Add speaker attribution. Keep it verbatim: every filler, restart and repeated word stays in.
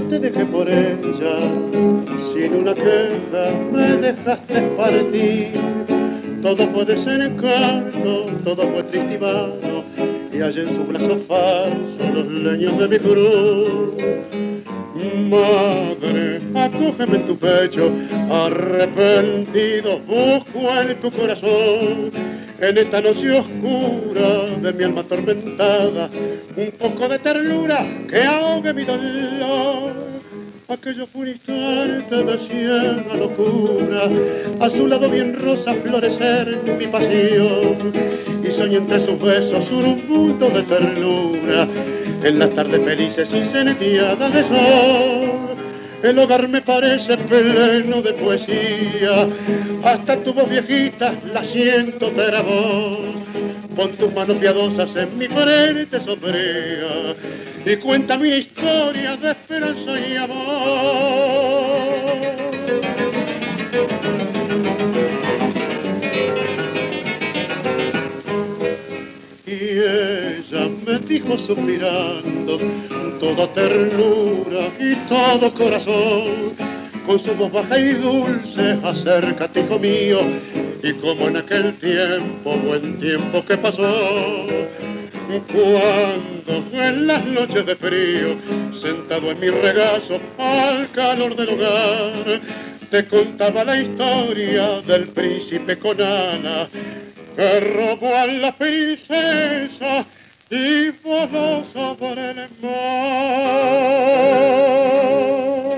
Speaker 1: yo te dejé por ella, sin una queja me dejaste partir. Todo puede ser encanto, todo fue triste y vano, y allá en su brazo falso los leños de mi cruz. Madre, acógeme en tu pecho, arrepentido, busco en tu corazón, en esta noche oscura de mi alma atormentada, un poco de ternura que ahogue mi dolor. Aquello fue un instante de ciega locura, a su lado bien rosa florecer mi pasión, y soñé entre sus besos un mundo de ternura, en las tardes felices y seneteadas de sol. El hogar me parece pleno de poesía, hasta tu voz viejita la siento tera voz. Pon tus manos piadosas en mi frente sombría y cuenta mi historia de esperanza y amor. Y ella me dijo suspirando, toda ternura y todo corazón, con su voz baja y dulce, acércate, hijo mío, y como en aquel tiempo, buen tiempo que pasó, cuando en las noches de frío, sentado en mi regazo, al calor del hogar, te contaba la historia del príncipe con alas, que robó a la princesa y voló sobre el mar.